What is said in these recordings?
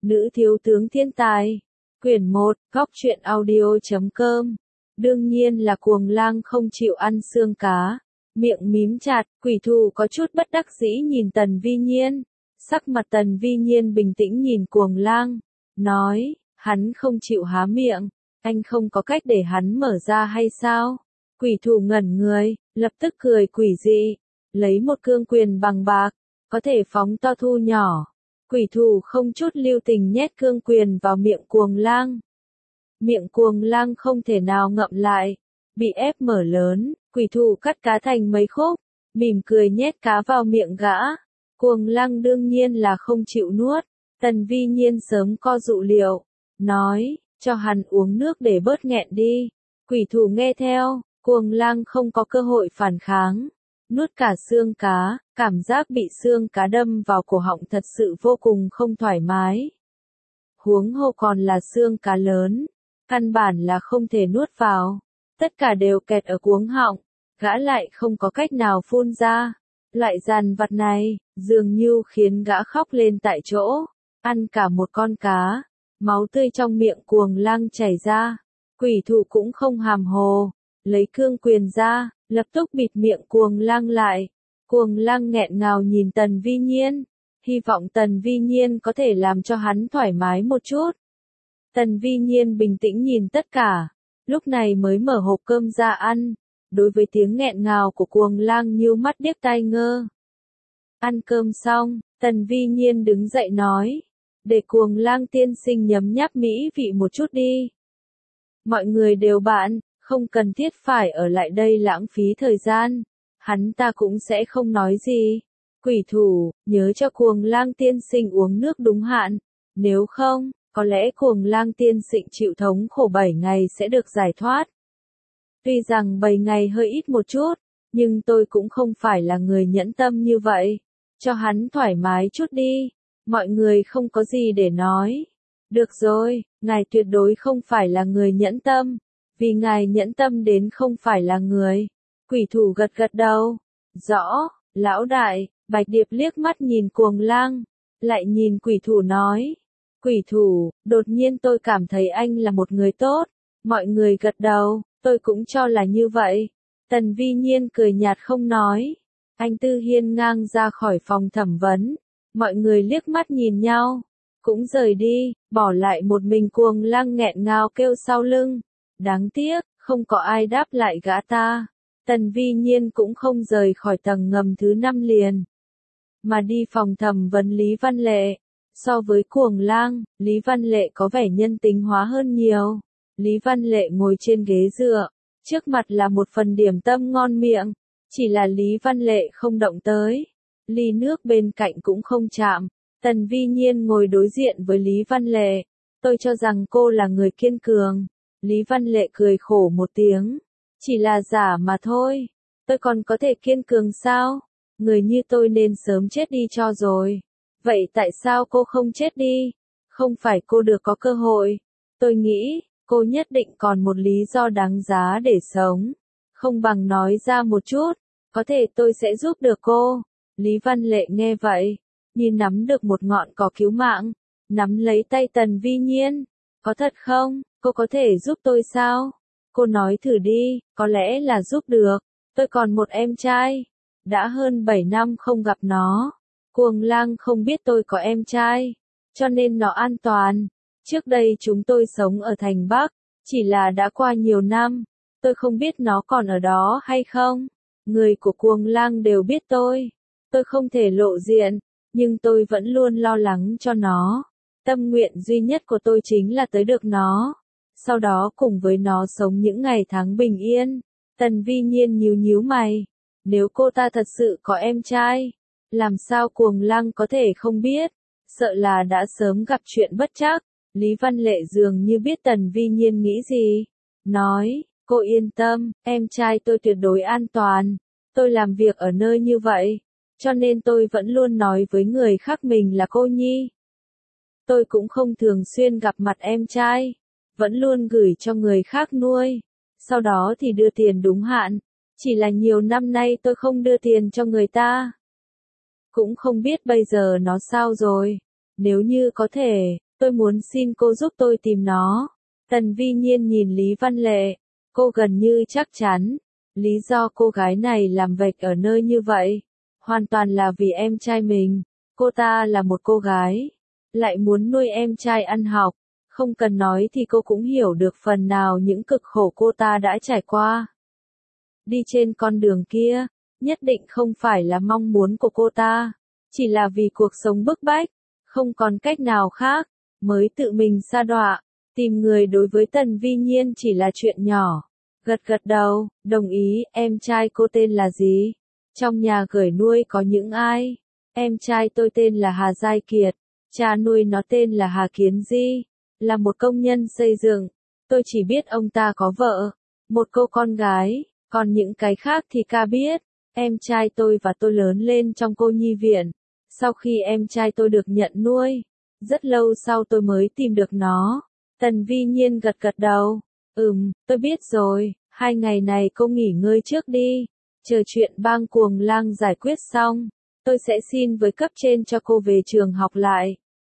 Nữ thiếu tướng thiên tài. Quyển 1, góc truyện audio.com. Đương nhiên là Cuồng Lang không chịu ăn xương cá. Miệng mím chặt, quỷ thù có chút bất đắc dĩ nhìn Tần Vi Nhiên. Sắc mặt Tần Vi Nhiên bình tĩnh nhìn Cuồng Lang, nói, hắn không chịu há miệng, anh không có cách để hắn mở ra hay sao? Quỷ thù ngẩn người, lập tức cười quỷ dị, lấy một cương quyền bằng bạc, có thể phóng to thu nhỏ. Quỷ thù không chút lưu tình nhét cương quyền vào miệng Cuồng Lang. Miệng Cuồng Lang không thể nào ngậm lại, bị ép mở lớn, quỷ thù cắt cá thành mấy khúc, mỉm cười nhét cá vào miệng gã. Cuồng Lang đương nhiên là không chịu nuốt. Tần Vi Nhiên sớm co dụ liệu, nói, cho hắn uống nước để bớt nghẹn đi. Quỷ thù nghe theo, Cuồng Lang không có cơ hội phản kháng. Nuốt cả xương cá, cảm giác bị xương cá đâm vào cổ họng thật sự vô cùng không thoải mái. Huống hồ còn là xương cá lớn, căn bản là không thể nuốt vào. Tất cả đều kẹt ở cuống họng, gã lại không có cách nào phun ra. Loại dằn vặt này, dường như khiến gã khóc lên tại chỗ, ăn cả một con cá, máu tươi trong miệng Cuồng Lang chảy ra. Quỷ thù cũng không hàm hồ, lấy cương quyền ra, lập tức bịt miệng Cuồng Lang lại. Cuồng Lang nghẹn ngào nhìn Tần Vi Nhiên, hy vọng Tần Vi Nhiên có thể làm cho hắn thoải mái một chút. Tần Vi Nhiên bình tĩnh nhìn tất cả, lúc này mới mở hộp cơm ra ăn, đối với tiếng nghẹn ngào của Cuồng Lang như mắt điếc tai ngơ. Ăn cơm xong, Tần Vi Nhiên đứng dậy nói, để Cuồng Lang tiên sinh nhấm nháp mỹ vị một chút đi. Mọi người đều bạn, không cần thiết phải ở lại đây lãng phí thời gian, hắn ta cũng sẽ không nói gì. Quỷ thủ, nhớ cho Cuồng Lang tiên sinh uống nước đúng hạn, nếu không, có lẽ Cuồng Lang tiên sinh chịu thống khổ 7 ngày sẽ được giải thoát. Tuy rằng 7 ngày hơi ít một chút, nhưng tôi cũng không phải là người nhẫn tâm như vậy. Cho hắn thoải mái chút đi, mọi người không có gì để nói. Được rồi, ngài tuyệt đối không phải là người nhẫn tâm, vì ngài nhẫn tâm đến không phải là người. Quỷ thủ gật gật đầu. Rõ, lão đại. Bạch Điệp liếc mắt nhìn Cuồng Lang, lại nhìn quỷ thủ nói. Quỷ thủ, đột nhiên tôi cảm thấy anh là một người tốt. Mọi người gật đầu, tôi cũng cho là như vậy. Tần Vi Nhiên cười nhạt không nói. Anh Tư hiên ngang ra khỏi phòng thẩm vấn. Mọi người liếc mắt nhìn nhau, cũng rời đi, bỏ lại một mình Cuồng Lang nghẹn ngào kêu sau lưng. Đáng tiếc, không có ai đáp lại gã ta. Tần Vi Nhiên cũng không rời khỏi tầng ngầm thứ 5 liền, mà đi phòng thẩm vấn Lý Văn Lệ. So với Cuồng Lang, Lý Văn Lệ có vẻ nhân tính hóa hơn nhiều. Lý Văn Lệ ngồi trên ghế dựa, trước mặt là một phần điểm tâm ngon miệng, chỉ là Lý Văn Lệ không động tới. Ly nước bên cạnh cũng không chạm. Tần Vi Nhiên ngồi đối diện với Lý Văn Lệ. Tôi cho rằng cô là người kiên cường. Lý Văn Lệ cười khổ một tiếng. Chỉ là giả mà thôi. Tôi còn có thể kiên cường sao? Người như tôi nên sớm chết đi cho rồi. Vậy tại sao cô không chết đi? Không phải cô được có cơ hội. Tôi nghĩ, cô nhất định còn một lý do đáng giá để sống. Không bằng nói ra một chút. Có thể tôi sẽ giúp được cô. Lý Văn Lệ nghe vậy, như nắm được một ngọn cỏ cứu mạng, nắm lấy tay Tần Vi Nhiên. Có thật không? Cô có thể giúp tôi sao? Cô nói thử đi, có lẽ là giúp được. Tôi còn một em trai. Đã hơn 7 năm không gặp nó. Cuồng Lang không biết tôi có em trai, cho nên nó an toàn. Trước đây chúng tôi sống ở thành Bắc, chỉ là đã qua nhiều năm. Tôi không biết nó còn ở đó hay không. Người của Cuồng Lang đều biết tôi. Tôi không thể lộ diện, nhưng tôi vẫn luôn lo lắng cho nó. Tâm nguyện duy nhất của tôi chính là tới được nó. Sau đó cùng với nó sống những ngày tháng bình yên. Tần Vi Nhiên nhíu nhíu mày. Nếu cô ta thật sự có em trai, làm sao Cuồng Lang có thể không biết? Sợ là đã sớm gặp chuyện bất trắc. Lý Văn Lệ dường như biết Tần Vi Nhiên nghĩ gì. Nói, cô yên tâm, em trai tôi tuyệt đối an toàn. Tôi làm việc ở nơi như vậy, cho nên tôi vẫn luôn nói với người khác mình là cô nhi. Tôi cũng không thường xuyên gặp mặt em trai, vẫn luôn gửi cho người khác nuôi. Sau đó thì đưa tiền đúng hạn. Chỉ là nhiều năm nay tôi không đưa tiền cho người ta. Cũng không biết bây giờ nó sao rồi. Nếu như có thể, tôi muốn xin cô giúp tôi tìm nó. Tần Vi Nhiên nhìn Lý Văn Lệ, cô gần như chắc chắn, lý do cô gái này làm vạch ở nơi như vậy, hoàn toàn là vì em trai mình. Cô ta là một cô gái, lại muốn nuôi em trai ăn học, không cần nói thì cô cũng hiểu được phần nào những cực khổ cô ta đã trải qua. Đi trên con đường kia, nhất định không phải là mong muốn của cô ta, chỉ là vì cuộc sống bức bách, không còn cách nào khác, mới tự mình sa đọa. Tìm người đối với Tần Vi Nhiên chỉ là chuyện nhỏ. Gật gật đầu, đồng ý. Em trai cô tên là gì? Trong nhà gửi nuôi có những ai? Em trai tôi tên là Hà Giai Kiệt, cha nuôi nó tên là Hà Kiến Di, là một công nhân xây dựng. Tôi chỉ biết ông ta có vợ, một cô con gái, còn những cái khác thì ca biết. Em trai tôi và tôi lớn lên trong cô nhi viện. Sau khi em trai tôi được nhận nuôi, rất lâu sau tôi mới tìm được nó. Tần Vi Nhiên gật gật đầu. Tôi biết rồi, 2 ngày này cô nghỉ ngơi trước đi. Chờ chuyện bang Cuồng Lang giải quyết xong, tôi sẽ xin với cấp trên cho cô về trường học lại.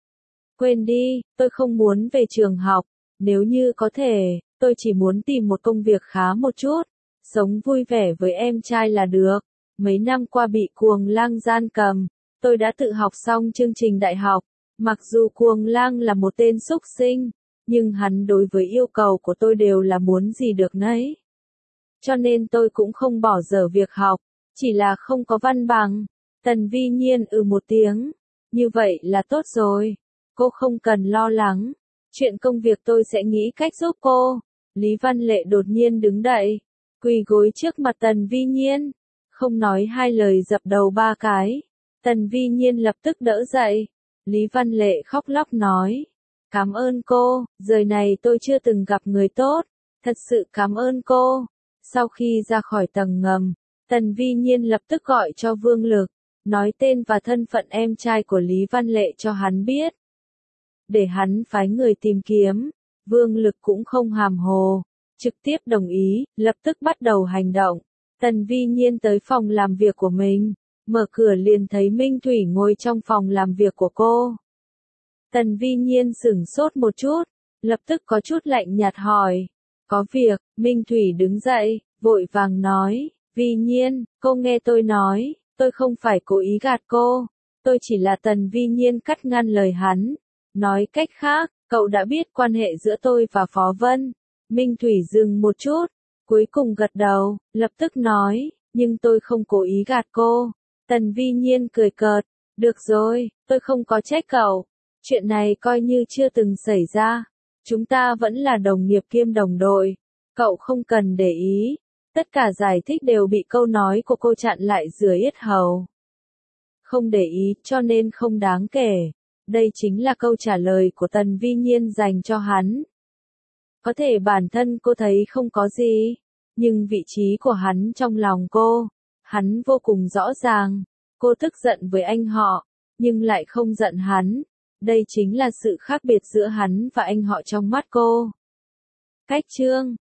Quên đi, tôi không muốn về trường học. Nếu như có thể, tôi chỉ muốn tìm một công việc khá một chút, sống vui vẻ với em trai là được. Mấy năm qua bị Cuồng Lang gian cầm, tôi đã tự học xong chương trình đại học. Mặc dù Cuồng Lang là một tên xúc sinh, nhưng hắn đối với yêu cầu của tôi đều là muốn gì được nấy. Cho nên tôi cũng không bỏ dở việc học, chỉ là không có văn bằng. Tần Vi Nhiên một tiếng. Như vậy là tốt rồi. Cô không cần lo lắng. Chuyện công việc tôi sẽ nghĩ cách giúp cô. Lý Văn Lệ đột nhiên đứng dậy, quỳ gối trước mặt Tần Vi Nhiên. Không nói hai lời dập đầu 3 cái. Tần Vi Nhiên lập tức đỡ dậy. Lý Văn Lệ khóc lóc nói. Cảm ơn cô, đời này tôi chưa từng gặp người tốt. Thật sự cảm ơn cô. Sau khi ra khỏi tầng ngầm, Tần Vi Nhiên lập tức gọi cho Vương Lực, nói tên và thân phận em trai của Lý Văn Lệ cho hắn biết. Để hắn phái người tìm kiếm. Vương Lực cũng không hàm hồ, trực tiếp đồng ý, lập tức bắt đầu hành động. Tần Vi Nhiên tới phòng làm việc của mình, mở cửa liền thấy Minh Thủy ngồi trong phòng làm việc của cô. Tần Vi Nhiên sửng sốt một chút, lập tức có chút lạnh nhạt hỏi. Có việc. Minh Thủy đứng dậy, vội vàng nói. Vi Nhiên, cô nghe tôi nói, tôi không phải cố ý gạt cô. Tôi chỉ là Tần Vi Nhiên cắt ngang lời hắn. Nói cách khác, cậu đã biết quan hệ giữa tôi và Phó Vân. Minh Thủy dừng một chút, cuối cùng gật đầu, lập tức nói, nhưng tôi không cố ý gạt cô. Tần Vi Nhiên cười cợt. Được rồi, tôi không có trách cậu. Chuyện này coi như chưa từng xảy ra. Chúng ta vẫn là đồng nghiệp kiêm đồng đội. Cậu không cần để ý. Tất cả giải thích đều bị câu nói của cô chặn lại giữa yết hầu. Không để ý cho nên không đáng kể. Đây chính là câu trả lời của Tần Vi Nhiên dành cho hắn. Có thể bản thân cô thấy không có gì, nhưng vị trí của hắn trong lòng cô, hắn vô cùng rõ ràng. Cô tức giận với anh họ, nhưng lại không giận hắn. Đây chính là sự khác biệt giữa hắn và anh họ trong mắt cô. Cách chương